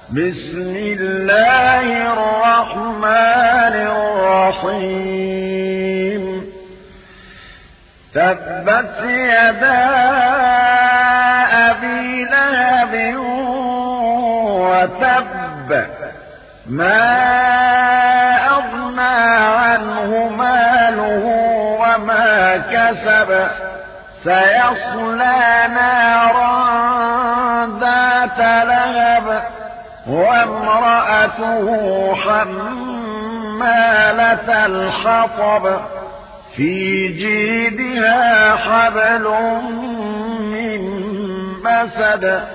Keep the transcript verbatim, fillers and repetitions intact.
بسم الله الرحمن الرحيم تبت يدا أبي لهب وتب ما أغنى عنه ماله وما كسب سيصلى نارا ذات لهب وامرأته حمالة الحطب في جيدها حبل من مسد